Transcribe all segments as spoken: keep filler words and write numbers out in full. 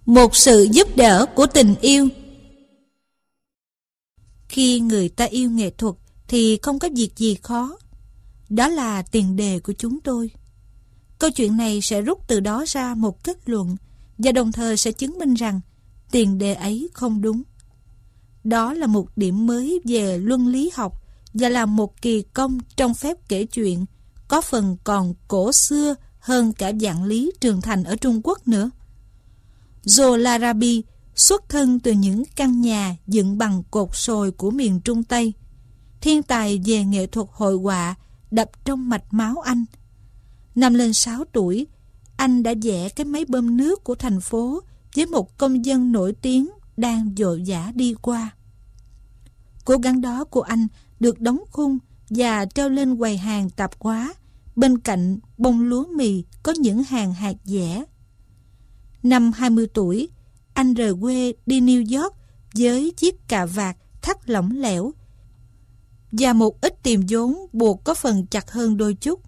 Một sự giúp đỡ của tình yêu. Khi người ta yêu nghệ thuật thì không có việc gì khó. Đó là tiền đề của chúng tôi. Câu chuyện này sẽ rút từ đó ra một kết luận và đồng thời sẽ chứng minh rằng tiền đề ấy không đúng. Đó là một điểm mới về luân lý học và là một kỳ công trong phép kể chuyện, có phần còn cổ xưa hơn cả vạn lý trường thành ở Trung Quốc nữa. Joe Larabi xuất thân từ những căn nhà dựng bằng cột sồi của miền Trung Tây. Thiên tài về nghệ thuật hội họa đập trong mạch máu anh. Năm lên sáu tuổi, anh đã vẽ cái máy bơm nước của thành phố với một công dân nổi tiếng đang vội vã đi qua. Cố gắng đó của anh được đóng khung và treo lên quầy hàng tạp hóa bên cạnh bông lúa mì có những hàng hạt dẻ. Năm hai mươi tuổi, anh rời quê đi New York với chiếc cà vạt thắt lỏng lẻo và một ít tiền vốn buộc có phần chặt hơn đôi chút.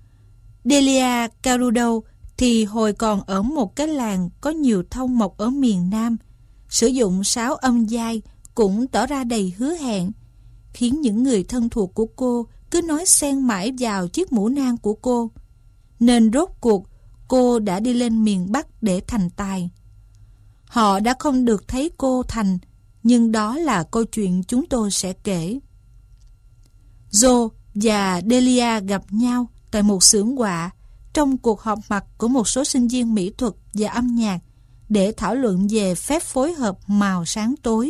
Delia Carudo thì hồi còn ở một cái làng có nhiều thông mộc ở miền Nam, sử dụng sáo âm dai cũng tỏ ra đầy hứa hẹn, khiến những người thân thuộc của cô cứ nói xen mãi vào chiếc mũ nan của cô. Nên rốt cuộc cô đã đi lên miền Bắc để thành tài. Họ đã không được thấy cô thành, nhưng đó là câu chuyện chúng tôi sẽ kể. Joe và Delia gặp nhau tại một xưởng họa trong cuộc họp mặt của một số sinh viên mỹ thuật và âm nhạc để thảo luận về phép phối hợp màu sáng tối.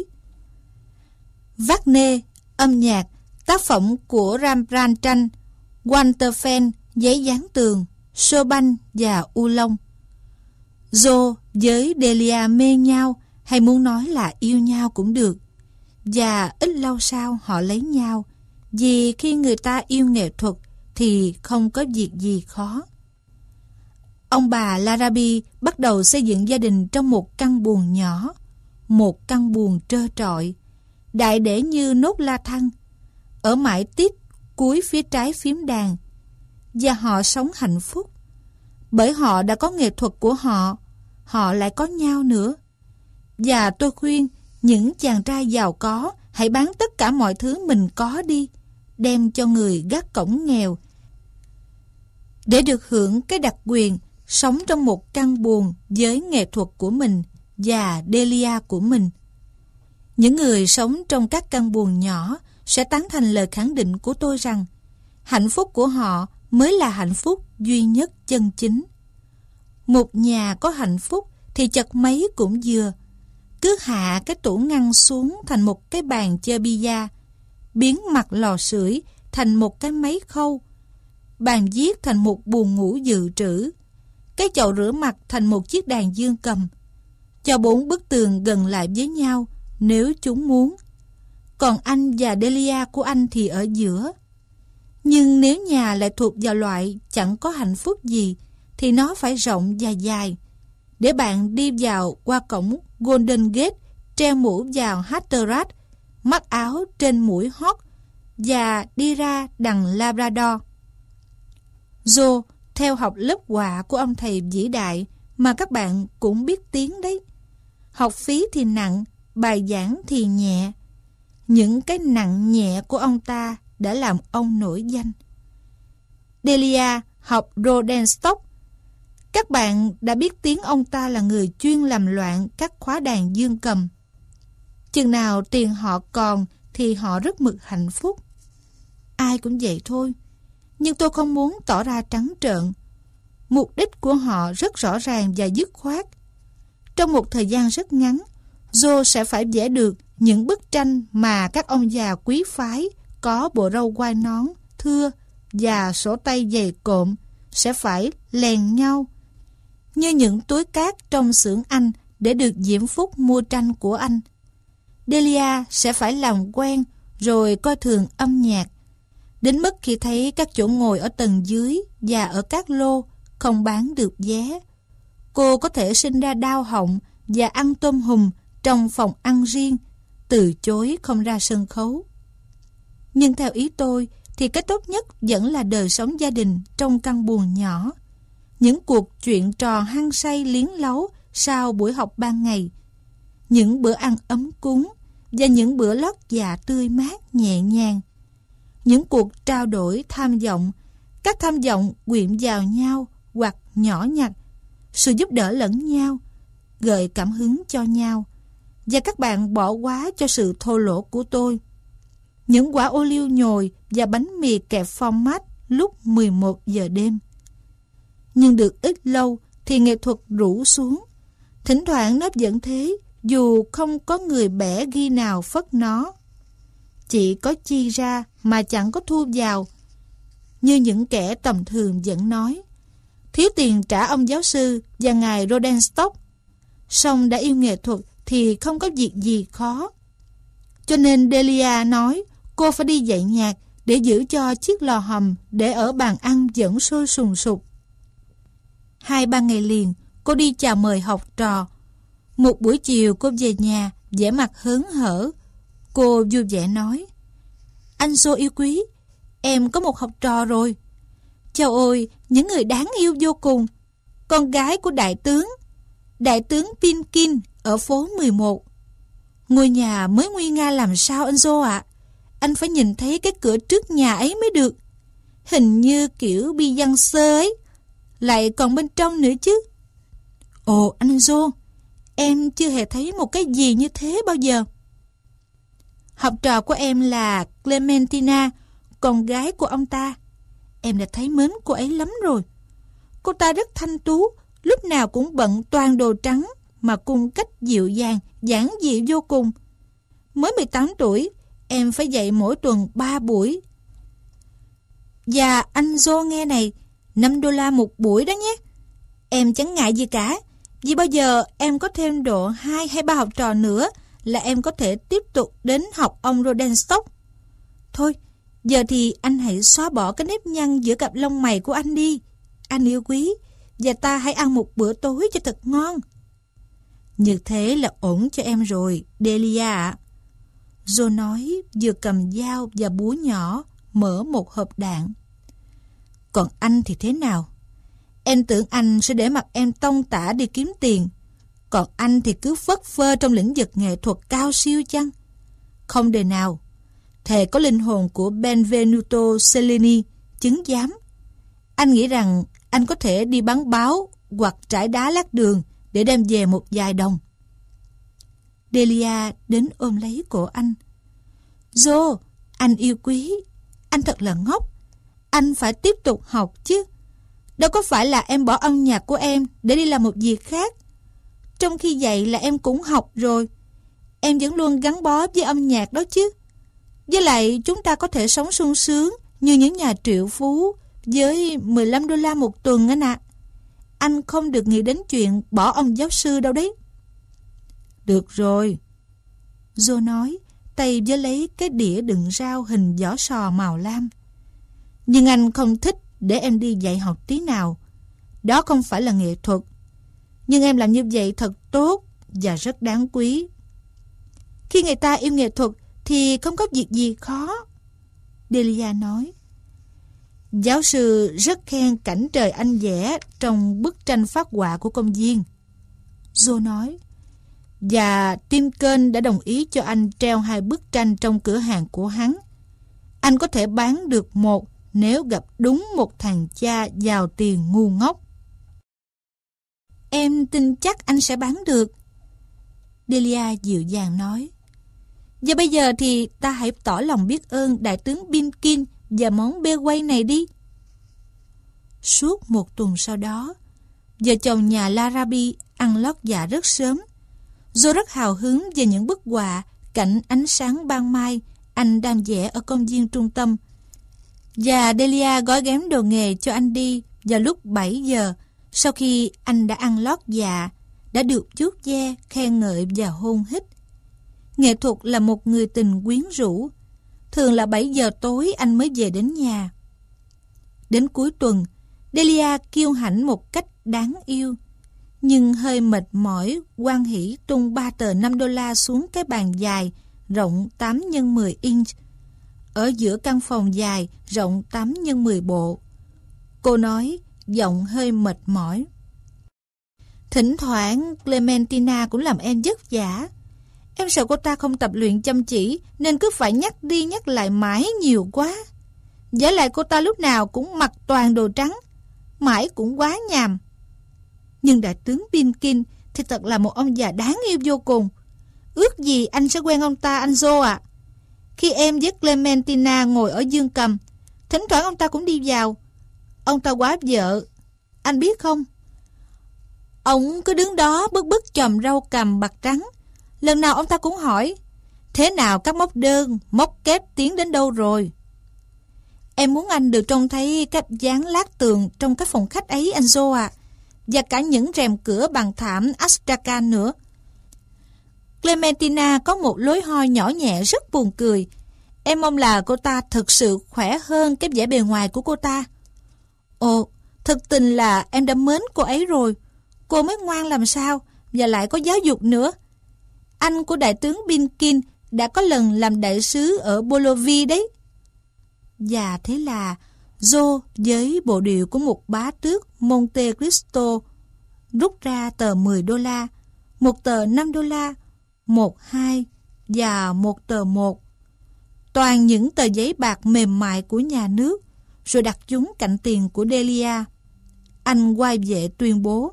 Wagner, âm nhạc, tác phẩm của Rembrandt tranh, Walter Fenn, giấy dán tường, Chopin và Oolong. Joe với Delia mê nhau, hay muốn nói là yêu nhau cũng được. Và ít lâu sau họ lấy nhau, vì khi người ta yêu nghệ thuật thì không có việc gì khó. Ông bà Larabi bắt đầu xây dựng gia đình trong một căn buồng nhỏ, một căn buồng trơ trọi, đại để như nốt la thăng, ở mãi tít cuối phía trái phím đàn, và họ sống hạnh phúc. Bởi họ đã có nghệ thuật của họ, họ lại có nhau nữa. Và tôi khuyên những chàng trai giàu có hãy bán tất cả mọi thứ mình có đi, đem cho người gác cổng nghèo, để được hưởng cái đặc quyền sống trong một căn buồng với nghệ thuật của mình và Delia của mình. Những người sống trong các căn buồng nhỏ sẽ tán thành lời khẳng định của tôi rằng hạnh phúc của họ mới là hạnh phúc duy nhất chân chính. Một nhà có hạnh phúc thì chật mấy cũng vừa. Cứ hạ cái tủ ngăn xuống thành một cái bàn chơi bida, biến mặt lò sưởi thành một cái máy khâu, bàn viết thành một buồng ngủ dự trữ, cái chậu rửa mặt thành một chiếc đàn dương cầm, cho bốn bức tường gần lại với nhau nếu chúng muốn. Còn anh và Delia của anh thì ở giữa. Nhưng nếu nhà lại thuộc vào loại chẳng có hạnh phúc gì thì nó phải rộng và dài, để bạn đi vào qua cổng Golden Gate, treo mũ vào Hatteras, mắc áo trên mũi hót và đi ra đằng Labrador. Joe theo học lớp họa của ông thầy vĩ đại mà các bạn cũng biết tiếng đấy. Học phí thì nặng, bài giảng thì nhẹ. Những cái nặng nhẹ của ông ta đã làm ông nổi danh. Delia học Rodenstock. Các bạn đã biết tiếng ông ta là người chuyên làm loạn các khóa đàn dương cầm. Chừng nào tiền họ còn thì họ rất mực hạnh phúc. Ai cũng vậy thôi. Nhưng tôi không muốn tỏ ra trắng trợn. Mục đích của họ rất rõ ràng và dứt khoát. Trong một thời gian rất ngắn, Joe sẽ phải vẽ được những bức tranh mà các ông già quý phái có bộ râu quai nón, thưa và sổ tay dày cộm sẽ phải lèn nhau như những túi cát trong xưởng anh để được diễm phúc mua tranh của anh. Delia sẽ phải làm quen rồi coi thường âm nhạc, đến mức khi thấy các chỗ ngồi ở tầng dưới và ở các lô không bán được vé, cô có thể sinh ra đau họng và ăn tôm hùm trong phòng ăn riêng, từ chối không ra sân khấu. Nhưng theo ý tôi thì cái tốt nhất vẫn là đời sống gia đình trong căn buồng nhỏ. Những cuộc chuyện trò hăng say liếng lấu sau buổi học ban ngày. Những bữa ăn ấm cúng và những bữa lót dạ tươi mát nhẹ nhàng. Những cuộc trao đổi tham vọng, các tham vọng quyện vào nhau hoặc nhỏ nhặt, sự giúp đỡ lẫn nhau, gợi cảm hứng cho nhau, và các bạn bỏ quá cho sự thô lỗ của tôi. Những quả ô liu nhồi và bánh mì kẹp phô mát lúc mười một giờ đêm. Nhưng được ít lâu thì nghệ thuật rũ xuống. Thỉnh thoảng nó vẫn thế, dù không có người bẻ ghi nào phất nó. Chỉ có chi ra mà chẳng có thu vào. Như những kẻ tầm thường vẫn nói, thiếu tiền trả ông giáo sư và ngài Rodenstock. Song đã yêu nghệ thuật thì không có việc gì khó. Cho nên Delia nói cô phải đi dạy nhạc để giữ cho chiếc lò hầm để ở bàn ăn vẫn sôi sùng sục. Hai ba ngày liền cô đi chào mời học trò. Một buổi chiều cô về nhà vẻ mặt hớn hở. Cô vui vẻ nói, anh Joe yêu quý, em có một học trò rồi. Chào ôi, những người đáng yêu vô cùng. Con gái của đại tướng Đại tướng Pinkin ở phố mười một. Ngôi nhà mới nguy nga làm sao anh Joe ạ? À? Anh phải nhìn thấy cái cửa trước nhà ấy mới được. Hình như kiểu bi văn sơ ấy. Lại còn bên trong nữa chứ. Ồ anh Joe, em chưa hề thấy một cái gì như thế bao giờ. Học trò của em là Clementina, con gái của ông ta. Em đã thấy mến cô ấy lắm rồi. Cô ta rất thanh tú, lúc nào cũng bận toàn đồ trắng mà cung cách dịu dàng, giản dị vô cùng. Mới mười tám tuổi, em phải dạy mỗi tuần ba buổi. Và anh Joe nghe này, năm đô la một buổi đó nhé. Em chẳng ngại gì cả, vì bao giờ em có thêm độ hai hay ba học trò nữa là em có thể tiếp tục đến học ông Rodenstock. Thôi, giờ thì anh hãy xóa bỏ cái nếp nhăn giữa cặp lông mày của anh đi. Anh yêu quý, và ta hãy ăn một bữa tối cho thật ngon. Như thế là ổn cho em rồi, Delia ạ. Joe nói vừa cầm dao và búa nhỏ mở một hộp đạn. Còn anh thì thế nào? Em tưởng anh sẽ để mặc em tông tả đi kiếm tiền. Còn anh thì cứ phất phơ trong lĩnh vực nghệ thuật cao siêu chăng? Không đời nào. Thề có linh hồn của Benvenuto Cellini chứng giám. Anh nghĩ rằng anh có thể đi bán báo hoặc trải đá lát đường để đem về một vài đồng. Delia đến ôm lấy cổ anh. Joe, anh yêu quý, anh thật là ngốc. Anh phải tiếp tục học chứ. Đâu có phải là em bỏ âm nhạc của em để đi làm một việc khác. Trong khi dạy là em cũng học rồi. Em vẫn luôn gắn bó với âm nhạc đó chứ. Với lại chúng ta có thể sống sung sướng như những nhà triệu phú với mười lăm đô la một tuần anh ạ. À. Anh không được nghĩ đến chuyện bỏ ông giáo sư đâu đấy. Được rồi, Joe nói, tay với lấy cái đĩa đựng rau hình vỏ sò màu lam. Nhưng anh không thích để em đi dạy học tí nào. Đó không phải là nghệ thuật. Nhưng em làm như vậy thật tốt và rất đáng quý. Khi người ta yêu nghệ thuật thì không có việc gì khó, Delia nói. Giáo sư rất khen cảnh trời anh vẽ trong bức tranh phác họa của công viên, Joe nói. Và Tim Kên đã đồng ý cho anh treo hai bức tranh trong cửa hàng của hắn. Anh có thể bán được một nếu gặp đúng một thằng cha giàu tiền ngu ngốc. Em tin chắc anh sẽ bán được, Delia dịu dàng nói. Và bây giờ thì ta hãy tỏ lòng biết ơn đại tướng Pinkin và món bê quay này đi. Suốt một tuần sau đó, vợ chồng nhà Larabi ăn lót dạ rất sớm. Joe rất hào hứng về những bức họa cảnh ánh sáng ban mai anh đang vẽ ở công viên trung tâm. Và Delia gói ghém đồ nghề cho anh đi vào lúc bảy giờ, sau khi anh đã ăn lót dạ, đã được vuốt ve, khen ngợi và hôn hít. Nghệ thuật là một người tình quyến rũ. Thường là bảy giờ tối anh mới về đến nhà. Đến cuối tuần, Delia kiêu hãnh một cách đáng yêu. Nhưng hơi mệt mỏi, hoan hỉ tung ba tờ năm đô la xuống cái bàn dài rộng tám nhân mười inch ở giữa căn phòng dài rộng tám nhân mười bộ. Cô nói, giọng hơi mệt mỏi. Thỉnh thoảng Clementina cũng làm em vất vả. Em sợ cô ta không tập luyện chăm chỉ nên cứ phải nhắc đi nhắc lại mãi nhiều quá. Với lại cô ta lúc nào cũng mặc toàn đồ trắng, mãi cũng quá nhàm. Nhưng đại tướng Pinkin thì thật là một ông già đáng yêu vô cùng. Ước gì anh sẽ quen ông ta, anh Joe ạ. Khi em với Clementina ngồi ở giường cầm, thỉnh thoảng ông ta cũng đi vào. Ông ta quá vợ, anh biết không? Ông cứ đứng đó bức bức chòm rau cằm bạc trắng. Lần nào ông ta cũng hỏi: thế nào các móc đơn, móc kép tiến đến đâu rồi? Em muốn anh được trông thấy cách dán lát tường trong các phòng khách ấy, anh Joe ạ. Và cả những rèm cửa bằng thảm Astrakhan nữa. Clementina có một lối hoi nhỏ nhẹ rất buồn cười. Em mong là cô ta thực sự khỏe hơn cái vẻ bề ngoài của cô ta. Ồ, thực tình là em đã mến cô ấy rồi. Cô mới ngoan làm sao, và lại có giáo dục nữa. Anh của đại tướng Pinkin đã có lần làm đại sứ ở Bolovie đấy. Và thế là Joe với bộ điệu của một bá tước Monte Cristo rút ra tờ mười đô la, một tờ năm đô la, một hai và một tờ một. Toàn những tờ giấy bạc mềm mại của nhà nước, rồi đặt chúng cạnh tiền của Delia. Anh quay vệ tuyên bố: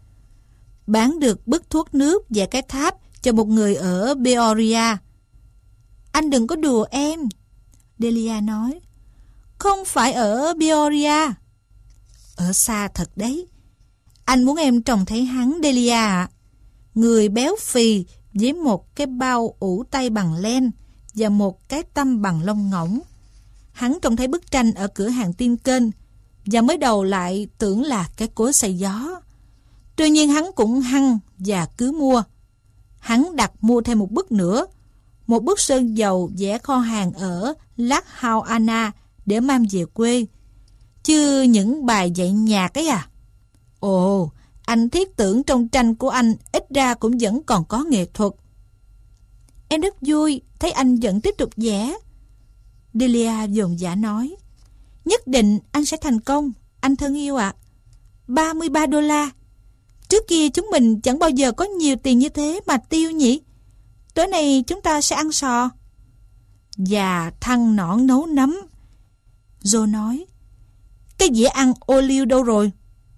bán được bức thuốc nước và cái tháp cho một người ở Peoria. Anh đừng có đùa em, Delia nói. Không phải ở Peoria. Ở xa thật đấy. Anh muốn em trông thấy hắn, Delia ạ. Người béo phì với một cái bao ủ tay bằng len và một cái tăm bằng lông ngỗng. Hắn trông thấy bức tranh ở cửa hàng tin kênh và mới đầu lại tưởng là cái cối xay gió. Tuy nhiên hắn cũng hăng và cứ mua. Hắn đặt mua thêm một bức nữa, một bức sơn dầu vẽ kho hàng ở Lachau Anna để mang về quê. Chứ những bài dạy nhạc ấy à? Ồ, anh thiết tưởng trong tranh của anh ít ra cũng vẫn còn có nghệ thuật. Em rất vui thấy anh vẫn tiếp tục vẽ, Delia dồn dã nói. Nhất định anh sẽ thành công, anh thân yêu ạ. À. ba mươi ba đô la. Trước kia chúng mình chẳng bao giờ có nhiều tiền như thế mà tiêu nhỉ. Tối nay chúng ta sẽ ăn sò. Và thăn nõn nấu nấm, Joe nói. Cái dĩa ăn ô liu đâu rồi?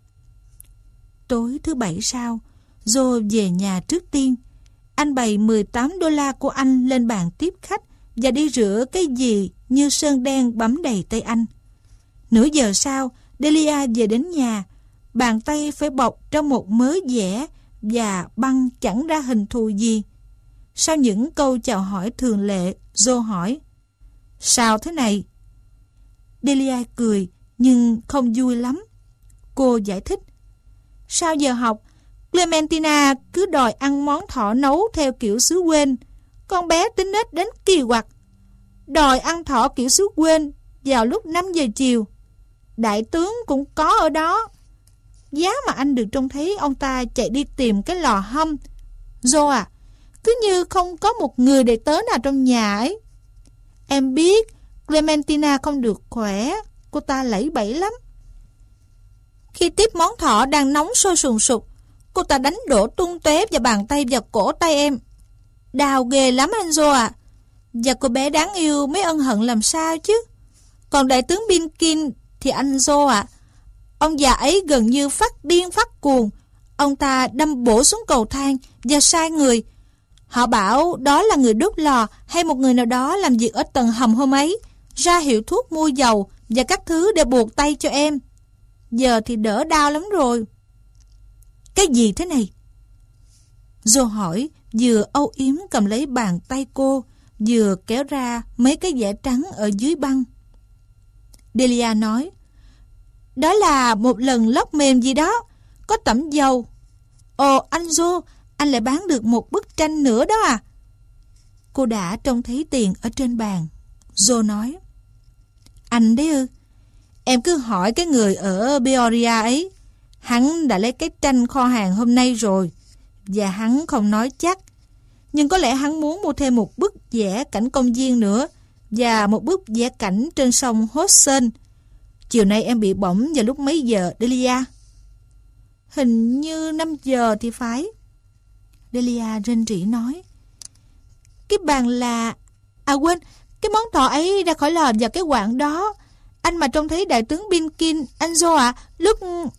Tối thứ bảy sau, Joe về nhà trước tiên. Anh bày mười tám đô la của anh lên bàn tiếp khách và đi rửa cái gì như sơn đen bấm đầy tay anh. Nửa giờ sau, Delia về đến nhà. Bàn tay phải bọc trong một mớ vẽ và băng chẳng ra hình thù gì. Sau những câu chào hỏi thường lệ, Joe hỏi: sao thế này? Delia cười nhưng không vui lắm. Cô giải thích: sau giờ học, Clementina cứ đòi ăn món thỏ nấu theo kiểu xứ quên. Con bé tính nết đến kỳ quặc. Đòi ăn thỏ kiểu xứ quên vào lúc năm giờ chiều. Đại tướng cũng có ở đó. Giá mà anh được trông thấy ông ta chạy đi tìm cái lò hâm. Joe à, cứ như không có một người đầy tớ nào trong nhà ấy. Em biết Clementina không được khỏe, cô ta lẫy bẫy lắm. Khi tiếp món thỏ đang nóng sôi sùng sục, cô ta đánh đổ tung tóe vào bàn tay và cổ tay em. Đau ghê lắm anh Joe à. Và cô bé đáng yêu mới ân hận làm sao chứ. Còn đại tướng Pinkin thì anh Joe à, ông già ấy gần như phát điên phát cuồng. Ông ta đâm bổ xuống cầu thang và sai người. Họ bảo đó là người đốt lò hay một người nào đó làm việc ở tầng hầm hôm ấy, ra hiệu thuốc mua dầu và các thứ để buộc tay cho em. Giờ thì đỡ đau lắm rồi. Cái gì thế này? Joe hỏi, vừa âu yếm cầm lấy bàn tay cô, vừa kéo ra mấy cái vẽ trắng ở dưới băng. Delia nói: đó là một lần lót mềm gì đó, có tẩm dầu. Ồ anh Joe, anh lại bán được một bức tranh nữa đó à? Cô đã trông thấy tiền ở trên bàn. Joe nói: anh đấy ư? Em cứ hỏi cái người ở Peoria ấy. Hắn đã lấy cái tranh kho hàng hôm nay rồi. Và hắn không nói chắc. Nhưng có lẽ hắn muốn mua thêm một bức vẽ cảnh công viên nữa. Và một bức vẽ cảnh trên sông Hudson. Chiều nay em bị bỏng vào lúc mấy giờ, Delia? Hình như năm giờ thì phải. Delia rên rỉ nói. Cái bàn là... À quên, cái món thọ ấy ra khỏi lò vào cái quạng đó. Anh mà trông thấy đại tướng Binkin, anh Joe ạ, à, lúc...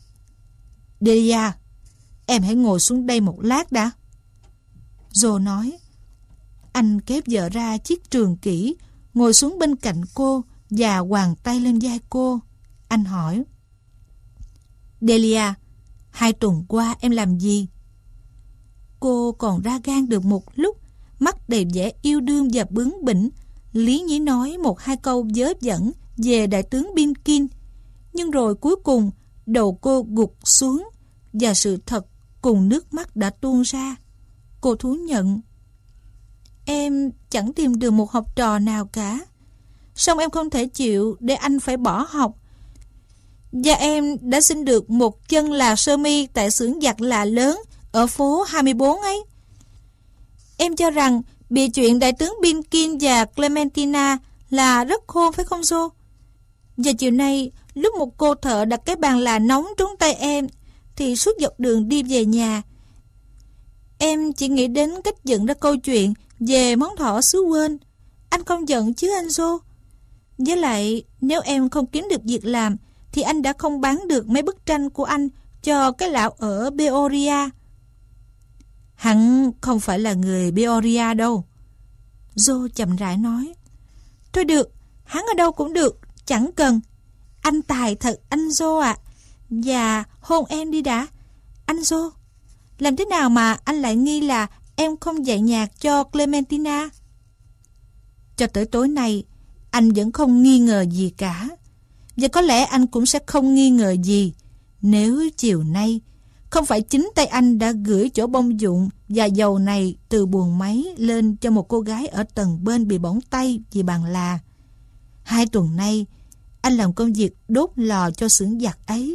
Delia, em hãy ngồi xuống đây một lát đã. Joe nói. Anh kéo vợ ra chiếc trường kỷ, ngồi xuống bên cạnh cô và quàng tay lên vai cô. Anh hỏi. Delia, hai tuần qua em làm gì? Cô còn ra gan được một lúc, mắt đầy vẻ yêu đương và bướng bỉnh, lý nhí nói một hai câu vớ vẩn về đại tướng Binkin. Nhưng rồi cuối cùng đầu cô gục xuống và sự thật cùng nước mắt đã tuôn ra. Cô thú nhận. Em chẳng tìm được một học trò nào cả. Song em không thể chịu để anh phải bỏ học. Và em đã xin được một chân là sơ mi tại xưởng giặt là lớn ở phố hai mươi bốn ấy. Em cho rằng bịa chuyện đại tướng Binkin và Clementina là rất khôn phải không Joe? Và chiều nay, lúc một cô thợ đặt cái bàn là nóng trúng tay em, thì suốt dọc đường đi về nhà, em chỉ nghĩ đến cách dựng ra câu chuyện về món thọ xứ quên. Anh không giận chứ anh Joe? Với lại, nếu em không kiếm được việc làm, thì anh đã không bán được mấy bức tranh của anh cho cái lão ở Peoria. Hắn không phải là người Peoria đâu. Joe chậm rãi nói. Thôi được, hắn ở đâu cũng được, chẳng cần. Anh tài thật anh Joe ạ. À. Và hôn em đi đã. Anh Joe, làm thế nào mà anh lại nghi là em không dạy nhạc cho Clementina? Cho tới tối nay, anh vẫn không nghi ngờ gì cả. Và có lẽ anh cũng sẽ không nghi ngờ gì nếu chiều nay không phải chính tay anh đã gửi chỗ bông dụng và dầu này từ buồng máy lên cho một cô gái ở tầng bên bị bỏng tay vì bàn là. Hai tuần nay, anh làm công việc đốt lò cho xưởng giặt ấy.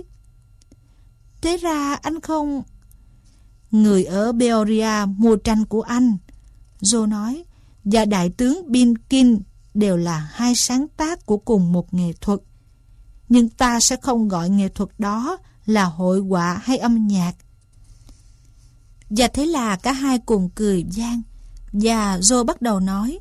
Thế ra anh không... Người ở Peoria mua tranh của anh, Joe nói, và đại tướng Binkin đều là hai sáng tác của cùng một nghệ thuật. Nhưng ta sẽ không gọi nghệ thuật đó là hội họa hay âm nhạc. Và thế là cả hai cùng cười vang. Và Joe bắt đầu nói.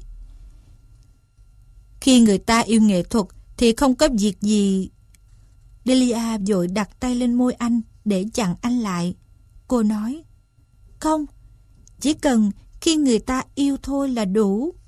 Khi người ta yêu nghệ thuật thì không có việc gì. Delia vội đặt tay lên môi anh để chặn anh lại. Cô nói. Không, chỉ cần khi người ta yêu thôi là đủ.